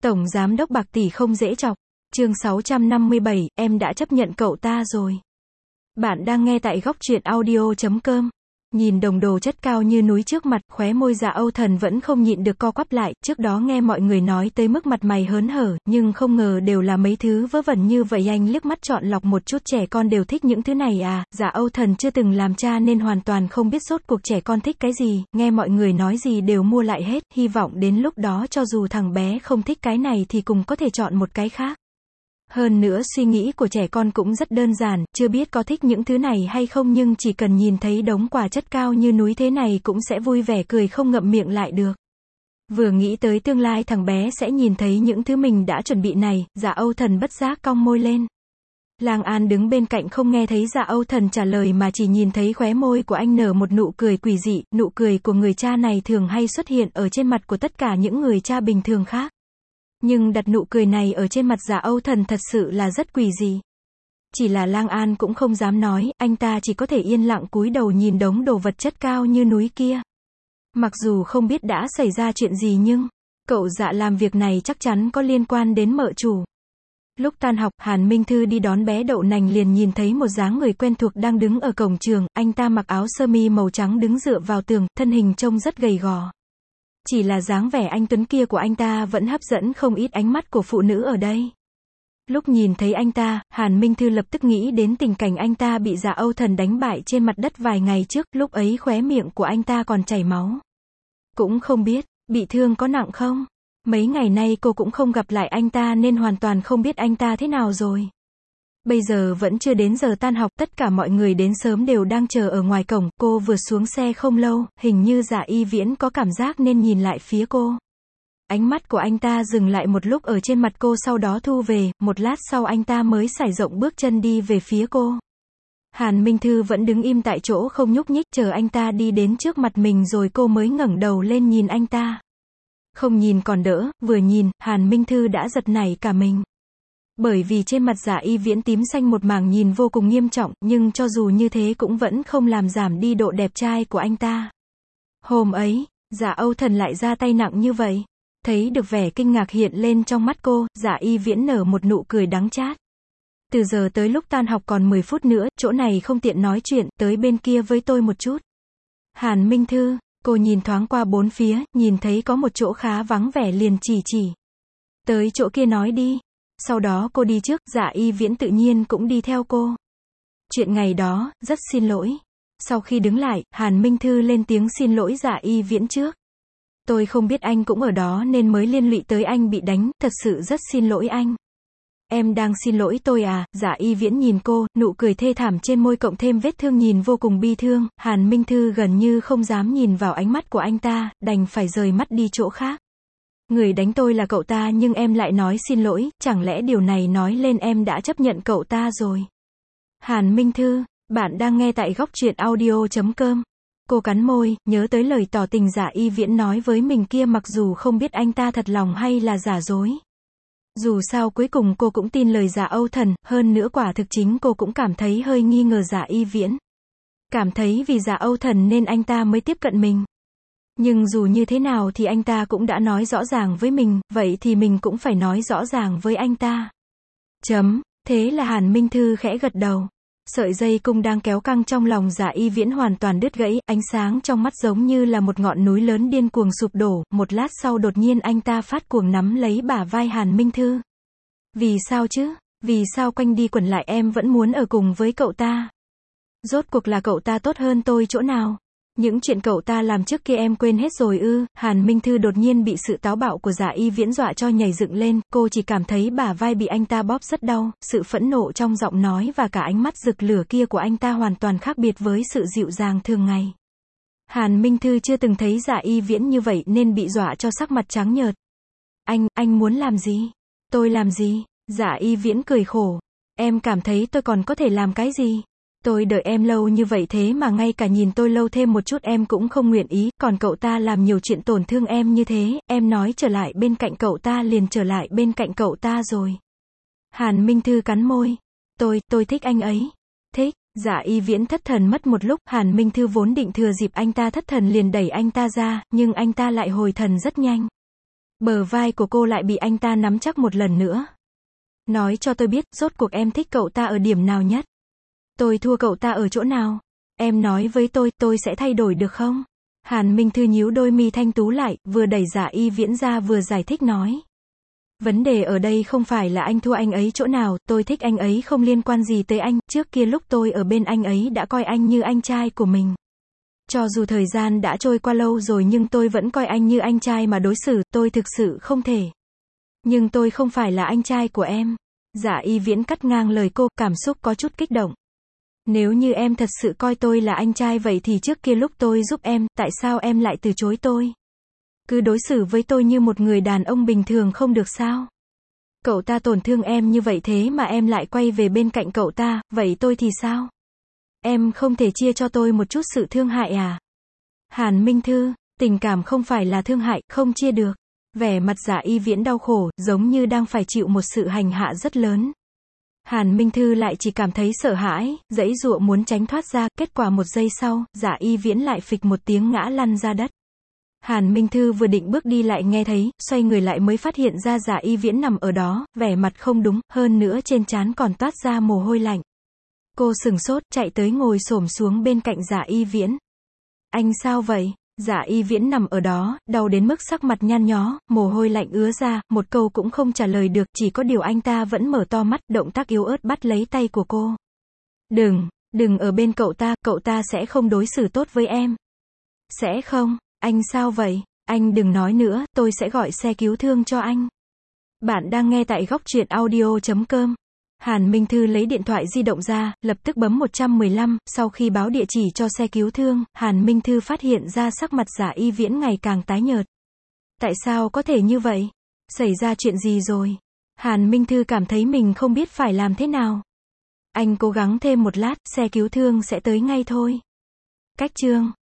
Tổng giám đốc bạc tỷ không dễ chọc. Chương 657, em đã chấp nhận cậu ta rồi. Bạn đang nghe tại góc truyện audio.com. Nhìn đồng đồ chất cao như núi trước mặt, khóe môi Dạ Âu Thần vẫn không nhịn được co quắp lại, trước đó nghe mọi người nói tới mức mặt mày hớn hở, nhưng không ngờ đều là mấy thứ vớ vẩn như vậy. Anh liếc mắt chọn lọc một chút, trẻ con đều thích những thứ này à? Dạ Âu Thần chưa từng làm cha nên hoàn toàn không biết rốt cuộc trẻ con thích cái gì, nghe mọi người nói gì đều mua lại hết, hy vọng đến lúc đó cho dù thằng bé không thích cái này thì cũng có thể chọn một cái khác. Hơn nữa suy nghĩ của trẻ con cũng rất đơn giản, chưa biết có thích những thứ này hay không nhưng chỉ cần nhìn thấy đống quà chất cao như núi thế này cũng sẽ vui vẻ cười không ngậm miệng lại được. Vừa nghĩ tới tương lai thằng bé sẽ nhìn thấy những thứ mình đã chuẩn bị này, Dạ Âu Thần bất giác cong môi lên. Lang An đứng bên cạnh không nghe thấy Dạ Âu Thần trả lời mà chỉ nhìn thấy khóe môi của anh nở một nụ cười quỷ dị, nụ cười của người cha này thường hay xuất hiện ở trên mặt của tất cả những người cha bình thường khác. Nhưng đặt nụ cười này ở trên mặt Dạ Âu Thần thật sự là rất quỷ dị. Chỉ là Lang An cũng không dám nói, anh ta chỉ có thể yên lặng cúi đầu nhìn đống đồ vật chất cao như núi kia. Mặc dù không biết đã xảy ra chuyện gì nhưng, cậu Dạ làm việc này chắc chắn có liên quan đến mợ chủ. Lúc tan học, Hàn Minh Thư đi đón bé Đậu Nành liền nhìn thấy một dáng người quen thuộc đang đứng ở cổng trường, anh ta mặc áo sơ mi màu trắng đứng dựa vào tường, thân hình trông rất gầy gò. Chỉ là dáng vẻ anh tuấn kia của anh ta vẫn hấp dẫn không ít ánh mắt của phụ nữ ở đây. Lúc nhìn thấy anh ta, Hàn Minh Thư lập tức nghĩ đến tình cảnh anh ta bị Dạ Âu Thần đánh bại trên mặt đất vài ngày trước, lúc ấy khóe miệng của anh ta còn chảy máu. Cũng không biết, bị thương có nặng không? Mấy ngày nay cô cũng không gặp lại anh ta nên hoàn toàn không biết anh ta thế nào rồi. Bây giờ vẫn chưa đến giờ tan học, tất cả mọi người đến sớm đều đang chờ ở ngoài cổng, cô vừa xuống xe không lâu, hình như Dạ Y Viễn có cảm giác nên nhìn lại phía cô. Ánh mắt của anh ta dừng lại một lúc ở trên mặt cô sau đó thu về, một lát sau anh ta mới sải rộng bước chân đi về phía cô. Hàn Minh Thư vẫn đứng im tại chỗ không nhúc nhích, chờ anh ta đi đến trước mặt mình rồi cô mới ngẩng đầu lên nhìn anh ta. Không nhìn còn đỡ, vừa nhìn, Hàn Minh Thư đã giật nảy cả mình. Bởi vì trên mặt Dạ Y Viễn tím xanh một mảng nhìn vô cùng nghiêm trọng, nhưng cho dù như thế cũng vẫn không làm giảm đi độ đẹp trai của anh ta. Hôm ấy, Dạ Âu Thần lại ra tay nặng như vậy. Thấy được vẻ kinh ngạc hiện lên trong mắt cô, Dạ Y Viễn nở một nụ cười đắng chát. Từ giờ tới lúc tan học còn 10 phút nữa, chỗ này không tiện nói chuyện, tới bên kia với tôi một chút. Hàn Minh Thư, cô nhìn thoáng qua bốn phía, nhìn thấy có một chỗ khá vắng vẻ liền chỉ. Tới chỗ kia nói đi. Sau đó cô đi trước, Dạ Y Viễn tự nhiên cũng đi theo cô. Chuyện ngày đó, rất xin lỗi. Sau khi đứng lại, Hàn Minh Thư lên tiếng xin lỗi Dạ Y Viễn trước. Tôi không biết anh cũng ở đó nên mới liên lụy tới anh bị đánh, thật sự rất xin lỗi anh. Em đang xin lỗi tôi à? Dạ Y Viễn nhìn cô, nụ cười thê thảm trên môi cộng thêm vết thương nhìn vô cùng bi thương, Hàn Minh Thư gần như không dám nhìn vào ánh mắt của anh ta, đành phải rời mắt đi chỗ khác. Người đánh tôi là cậu ta nhưng em lại nói xin lỗi, chẳng lẽ điều này nói lên em đã chấp nhận cậu ta rồi? Hàn Minh Thư, bạn đang nghe tại góc truyện audio.com. Cô cắn môi, nhớ tới lời tỏ tình Dạ Y Viễn nói với mình kia mặc dù không biết anh ta thật lòng hay là giả dối. Dù sao cuối cùng cô cũng tin lời Dạ Âu Thần, hơn nữa quả thực chính cô cũng cảm thấy hơi nghi ngờ Dạ Y Viễn. Cảm thấy vì Dạ Âu Thần nên anh ta mới tiếp cận mình. Nhưng dù như thế nào thì anh ta cũng đã nói rõ ràng với mình, vậy thì mình cũng phải nói rõ ràng với anh ta. Thế là Hàn Minh Thư khẽ gật đầu. Sợi dây cung đang kéo căng trong lòng Dạ Y Viễn hoàn toàn đứt gãy, ánh sáng trong mắt giống như là một ngọn núi lớn điên cuồng sụp đổ, một lát sau đột nhiên anh ta phát cuồng nắm lấy bả vai Hàn Minh Thư. Vì sao chứ? Vì sao quanh đi quẩn lại em vẫn muốn ở cùng với cậu ta? Rốt cuộc là cậu ta tốt hơn tôi chỗ nào? Những chuyện cậu ta làm trước kia em quên hết rồi ư? Hàn Minh Thư đột nhiên bị sự táo bạo của Dạ Y Viễn dọa cho nhảy dựng lên, cô chỉ cảm thấy bả vai bị anh ta bóp rất đau, sự phẫn nộ trong giọng nói và cả ánh mắt rực lửa kia của anh ta hoàn toàn khác biệt với sự dịu dàng thường ngày. Hàn Minh Thư chưa từng thấy Dạ Y Viễn như vậy nên bị dọa cho sắc mặt trắng nhợt. Anh muốn làm gì? Tôi làm gì? Dạ Y Viễn cười khổ. Em cảm thấy tôi còn có thể làm cái gì? Tôi đợi em lâu như vậy thế mà ngay cả nhìn tôi lâu thêm một chút em cũng không nguyện ý, còn cậu ta làm nhiều chuyện tổn thương em như thế, em nói trở lại bên cạnh cậu ta liền trở lại bên cạnh cậu ta rồi. Hàn Minh Thư cắn môi. Tôi thích anh ấy. Thích. Dạ Y Viễn thất thần mất một lúc, Hàn Minh Thư vốn định thừa dịp anh ta thất thần liền đẩy anh ta ra, nhưng anh ta lại hồi thần rất nhanh. Bờ vai của cô lại bị anh ta nắm chắc một lần nữa. Nói cho tôi biết, rốt cuộc em thích cậu ta ở điểm nào nhất? Tôi thua cậu ta ở chỗ nào? Em nói với tôi sẽ thay đổi được không? Hàn Minh Thư nhíu đôi mi thanh tú lại, vừa đẩy Dạ Y Viễn ra vừa giải thích nói. Vấn đề ở đây không phải là anh thua anh ấy chỗ nào, tôi thích anh ấy không liên quan gì tới anh, trước kia lúc tôi ở bên anh ấy đã coi anh như anh trai của mình. Cho dù thời gian đã trôi qua lâu rồi nhưng tôi vẫn coi anh như anh trai mà đối xử, tôi thực sự không thể. Nhưng tôi không phải là anh trai của em. Dạ Y Viễn cắt ngang lời cô, cảm xúc có chút kích động. Nếu như em thật sự coi tôi là anh trai vậy thì trước kia lúc tôi giúp em, tại sao em lại từ chối tôi? Cứ đối xử với tôi như một người đàn ông bình thường không được sao? Cậu ta tổn thương em như vậy thế mà em lại quay về bên cạnh cậu ta, vậy tôi thì sao? Em không thể chia cho tôi một chút sự thương hại à? Hàn Minh Thư, tình cảm không phải là thương hại, không chia được. Vẻ mặt Dạ Y Viễn đau khổ, giống như đang phải chịu một sự hành hạ rất lớn. Hàn Minh Thư lại chỉ cảm thấy sợ hãi, giãy giụa muốn tránh thoát ra, kết quả một giây sau, Dạ Y Viễn lại phịch một tiếng ngã lăn ra đất. Hàn Minh Thư vừa định bước đi lại nghe thấy, xoay người lại mới phát hiện ra Dạ Y Viễn nằm ở đó, vẻ mặt không đúng, hơn nữa trên trán còn toát ra mồ hôi lạnh. Cô sừng sốt, chạy tới ngồi xổm xuống bên cạnh Dạ Y Viễn. Anh sao vậy? Dạ Y Viễn nằm ở đó, đau đến mức sắc mặt nhăn nhó, mồ hôi lạnh ứa ra, một câu cũng không trả lời được, chỉ có điều anh ta vẫn mở to mắt, động tác yếu ớt bắt lấy tay của cô. Đừng ở bên cậu ta sẽ không đối xử tốt với em. Sẽ không, anh sao vậy? Anh đừng nói nữa, tôi sẽ gọi xe cứu thương cho anh. Bạn đang nghe tại Góc Truyện Audio.com. Hàn Minh Thư lấy điện thoại di động ra, lập tức bấm 115, sau khi báo địa chỉ cho xe cứu thương, Hàn Minh Thư phát hiện ra sắc mặt Dạ Y Viễn ngày càng tái nhợt. Tại sao có thể như vậy? Xảy ra chuyện gì rồi? Hàn Minh Thư cảm thấy mình không biết phải làm thế nào. Anh cố gắng thêm một lát, xe cứu thương sẽ tới ngay thôi. Cách chương